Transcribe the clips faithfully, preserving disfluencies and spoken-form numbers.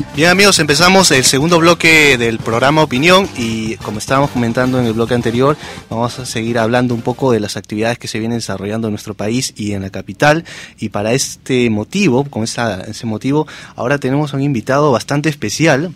Bien, amigos, empezamos el segundo bloque del programa Opinión y como estábamos comentando en el bloque anterior, vamos a seguir hablando un poco de las actividades que se vienen desarrollando en nuestro país y en la capital. Y para este motivo, con esa, ese motivo, ahora tenemos a un invitado bastante especial.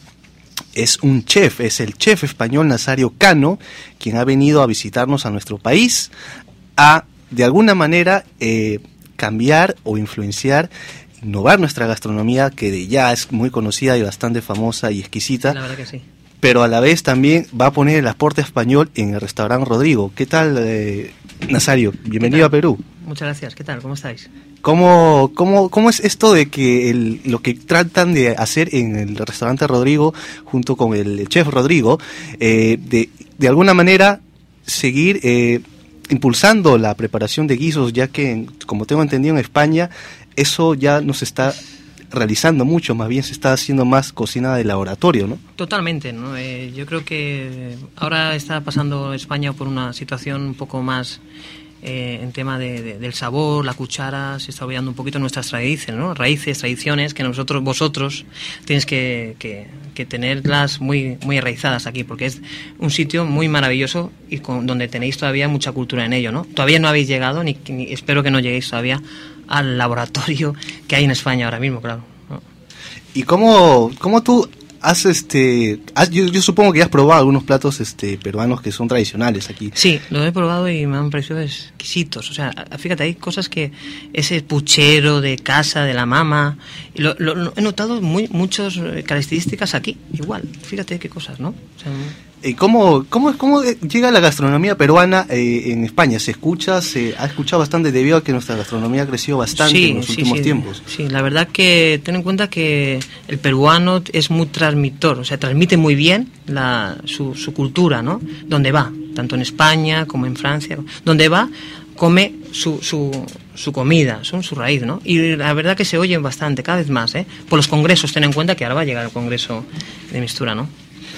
Es un chef, es el chef español Nazario Cano, quien ha venido a visitarnos a nuestro país a, de alguna manera, eh, cambiar o influenciar, innovar nuestra gastronomía, que de ya es muy conocida y bastante famosa y exquisita. La verdad que sí. Pero a la vez también va a poner el aporte español en el restaurante Rodrigo. ¿Qué tal, eh, Nazario? Bienvenido a Perú. Muchas gracias. ¿Qué tal? ¿Cómo estáis? ¿Cómo, cómo, cómo es esto de que el, lo que tratan de hacer en el restaurante Rodrigo, junto con el chef Rodrigo, eh, de, de alguna manera seguir eh, impulsando la preparación de guisos, ya que, como tengo entendido, en España eso ya no se está realizando mucho, más bien se está haciendo más cocina de laboratorio, ¿no? Totalmente, ¿no? Eh, yo creo que ahora está pasando España por una situación un poco más eh, en tema de, de, del sabor, la cuchara, se está olvidando un poquito nuestras raíces, ¿no? Raíces, tradiciones que nosotros, vosotros, tenéis que, que, que tenerlas muy, muy enraizadas aquí, porque es un sitio muy maravilloso y con, donde tenéis todavía mucha cultura en ello, ¿no? Todavía no habéis llegado, ni, ni espero que no lleguéis todavía al laboratorio que hay en España ahora mismo, claro, ¿no? ¿Y cómo, cómo tú has, este, has, yo, yo supongo que has probado algunos platos este, peruanos que son tradicionales aquí? Sí, los he probado y me han parecido exquisitos. O sea, fíjate, hay cosas que ese puchero de casa, de la mama, y lo, lo, lo, he notado muy, muchas características aquí, igual. Fíjate qué cosas, ¿no? O sea, ¿Y cómo, cómo, cómo llega la gastronomía peruana eh, en España? ¿Se escucha? ¿Se ha escuchado bastante debido a que nuestra gastronomía ha crecido bastante sí, en los sí, últimos sí, tiempos? Sí, la verdad que ten en cuenta que el peruano es muy transmitor, o sea, transmite muy bien la, su, su cultura, ¿no? Donde va, tanto en España como en Francia, donde va, come su, su, su comida, son su raíz, ¿no? Y la verdad que se oyen bastante, cada vez más, ¿eh? Por los congresos, ten en cuenta que ahora va a llegar el congreso de mistura, ¿no?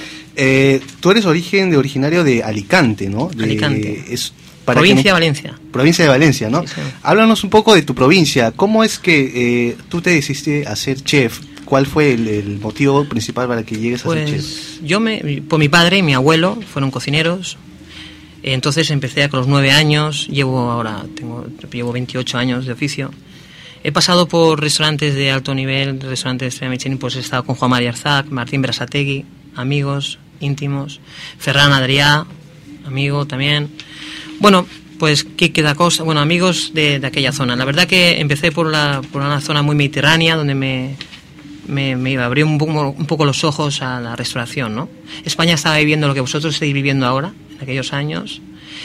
Eh, tú eres origen de originario de Alicante, ¿no? De, Alicante. Es para provincia de no, Valencia. Provincia de Valencia, ¿no? Sí, sí. Háblanos un poco de tu provincia. ¿Cómo es que eh, tú te decidiste a ser chef? ¿Cuál fue el, el motivo principal para que llegues pues, a ser chef? Yo, me, por mi padre y mi abuelo fueron cocineros. Entonces empecé con los nueve años. Llevo ahora, tengo, llevo veintiocho años de oficio. He pasado por restaurantes de alto nivel, restaurantes de Michelin, pues he estado con Juan María Arzac, Martín Berasategui, amigos íntimos, Ferran Adrià, amigo también. Bueno, pues qué queda cosa, bueno, amigos de, de aquella zona. La verdad que empecé por, la, por una zona muy mediterránea donde me, me, me abrió un poco, un poco los ojos a la restauración, ¿no? España estaba viviendo lo que vosotros estáis viviendo ahora, en aquellos años,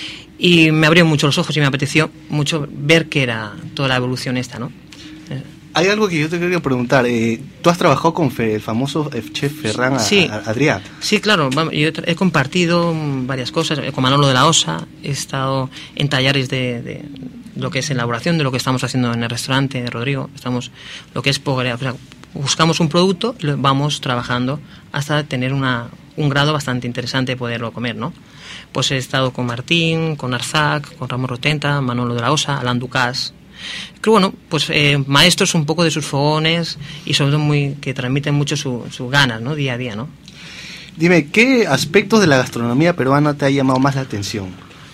y me abrió mucho los ojos y me apeteció mucho ver qué era toda la evolución esta, ¿no? Hay algo que yo te quería preguntar. Eh, ¿Tú has trabajado con fe, el famoso chef Ferran sí, Adrià? Sí, claro. Yo he compartido varias cosas. Con Manolo de la Osa he estado en talleres de, de lo que es elaboración, de lo que estamos haciendo en el restaurante de Rodrigo. Estamos, lo que es o sea, buscamos un producto y lo vamos trabajando hasta tener una, un grado bastante interesante de poderlo comer, ¿no? Pues he estado con Martín, con Arzac, con Ramón Rotenta, Manolo de la Osa, Alain Ducasse. Creo, bueno, pues eh, maestros un poco de sus fogones y sobre todo muy, que transmiten mucho sus su ganas, ¿no? Día a día, ¿no? Dime, ¿qué aspectos de la gastronomía peruana te ha llamado más la atención?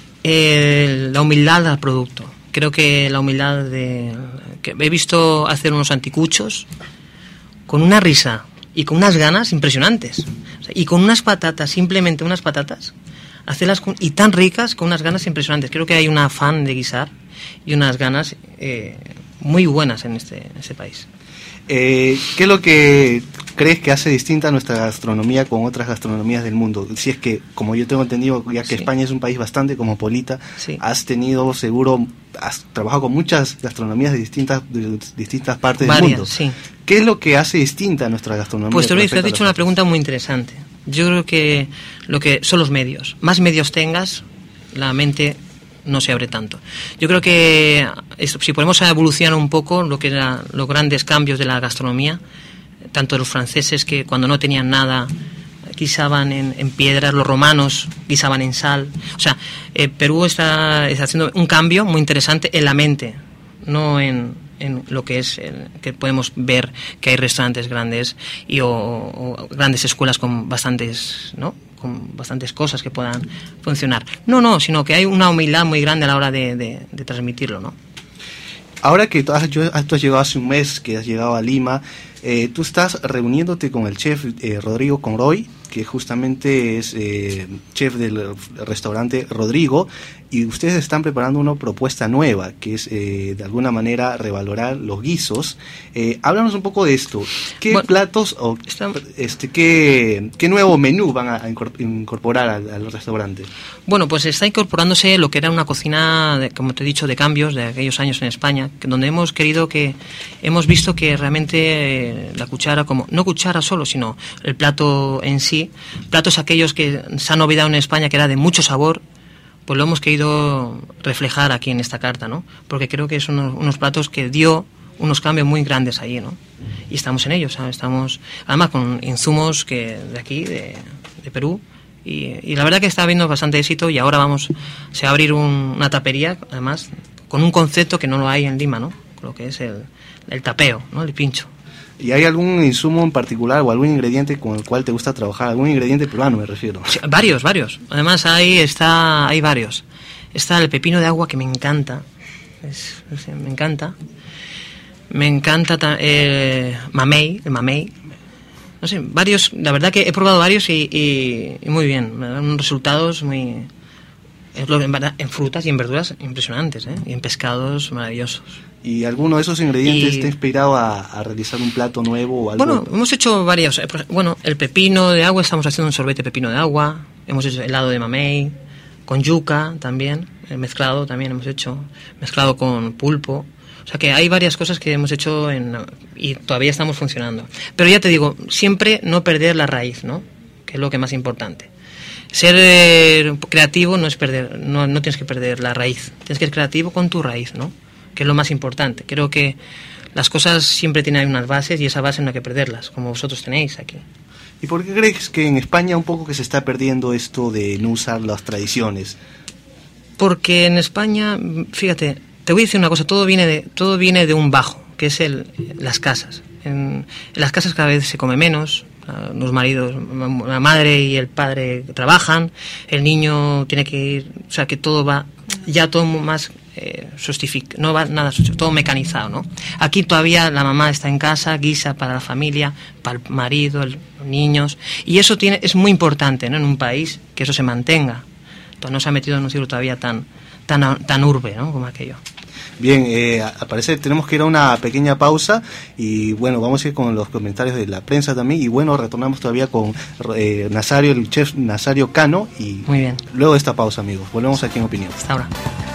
Eh, la humildad al producto. Creo que la humildad de... que he visto hacer unos anticuchos con una risa y con unas ganas impresionantes. O sea, y con unas patatas, simplemente unas patatas, hacerlas con, y tan ricas, con unas ganas impresionantes. Creo que hay un afán de guisar y unas ganas eh, muy buenas en este, en este país. Eh, ¿Qué es lo que crees que hace distinta nuestra gastronomía con otras gastronomías del mundo? Si es que, como yo tengo entendido, ya que sí. España es un país bastante cosmopolita, sí. Has tenido, seguro, has trabajado con muchas gastronomías de distintas, de distintas partes Varias, del mundo. Sí. ¿Qué es lo que hace distinta nuestra gastronomía? Pues te lo he dicho, has dicho una pregunta muy interesante. Yo creo que lo que son los medios. Más medios tengas, la mente no se abre tanto. Yo creo que esto, si podemos evolucionar un poco lo que eran los grandes cambios de la gastronomía, tanto los franceses que cuando no tenían nada guisaban en, en piedras, los romanos guisaban en sal. O sea, eh, Perú está, está haciendo un cambio muy interesante en la mente, no en, en lo que es el, que podemos ver que hay restaurantes grandes y o, o grandes escuelas con bastantes, ¿no?, con bastantes cosas que puedan funcionar. No, no, sino que hay una humildad muy grande a la hora de, de, de transmitirlo, ¿no? Ahora que tú has, tú has llegado hace un mes, que has llegado a Lima, eh, tú estás reuniéndote con el chef eh, Rodrigo Conroy, que justamente es eh, chef del restaurante Rodrigo, y ustedes están preparando una propuesta nueva, que es eh, de alguna manera revalorar los guisos. Eh, háblanos un poco de esto. ¿Qué bueno, platos o está... este, qué, qué nuevo menú van a incorporar al, al restaurante? Bueno, pues está incorporándose lo que era una cocina, de, como te he dicho, de cambios de aquellos años en España, que, donde hemos querido que, hemos visto que realmente eh, la cuchara, como no cuchara solo, sino el plato en sí, platos aquellos que se han olvidado en España, que era de mucho sabor, pues lo hemos querido reflejar aquí en esta carta, ¿no? Porque creo que son unos, unos platos que dio unos cambios muy grandes allí, ¿no? Y estamos en ellos, ¿sabes? Estamos además con insumos que de aquí, de, de Perú, y, y la verdad que está habiendo bastante éxito, y ahora vamos, se va a abrir un, una tapería, además, con un concepto que no lo hay en Lima, ¿no? Lo que es el, el tapeo, ¿no? El pincho. ¿Y hay algún insumo en particular o algún ingrediente con el cual te gusta trabajar? ¿Algún ingrediente peruano, me refiero? Sí, varios, varios. Además, ahí está, hay varios. Está el pepino de agua, que me encanta. Es, es, me encanta. Me encanta eh, mamey, el mamey. No sé, varios. La verdad que he probado varios y, y, y muy bien. Me dan unos resultados muy... En, verdad, en frutas y en verduras impresionantes, ¿eh? Y en pescados maravillosos. ¿Y alguno de esos ingredientes y... te ha inspirado a, a realizar un plato nuevo o algo? Bueno, hemos hecho varios. Bueno, el pepino de agua, estamos haciendo un sorbete de pepino de agua. Hemos hecho helado de mamey, con yuca también, mezclado también hemos hecho, mezclado con pulpo. O sea que hay varias cosas que hemos hecho en, y todavía estamos funcionando. Pero ya te digo, siempre no perder la raíz, ¿no? Que es lo que más importante. Ser eh, creativo no es perder, no, no tienes que perder la raíz, tienes que ser creativo con tu raíz, ¿no? Que es lo más importante. Creo que las cosas siempre tienen unas bases y esa base no hay que perderlas, como vosotros tenéis aquí. ¿Y por qué crees que en España un poco que se está perdiendo esto de no usar las tradiciones? Porque en España, fíjate, te voy a decir una cosa, todo viene de, todo viene de un bajo, que es el, las casas. En, en las casas cada vez se come menos. Los maridos, la madre y el padre trabajan, el niño tiene que ir, o sea que todo va ya todo más eh, sostific, no va nada, todo mecanizado, ¿no? Aquí todavía la mamá está en casa, guisa para la familia, para el marido, el, los niños, y eso tiene es muy importante, ¿no? En un país que eso se mantenga. Entonces no se ha metido en un ciclo todavía tan tan tan urbe, ¿no? Como aquello. Bien, eh, al parecer tenemos que ir a una pequeña pausa y bueno, vamos a ir con los comentarios de la prensa también y bueno, retornamos todavía con eh, Nazario, el chef Nazario Cano y muy bien. Luego de esta pausa, amigos, volvemos aquí en Opinión. Hasta ahora.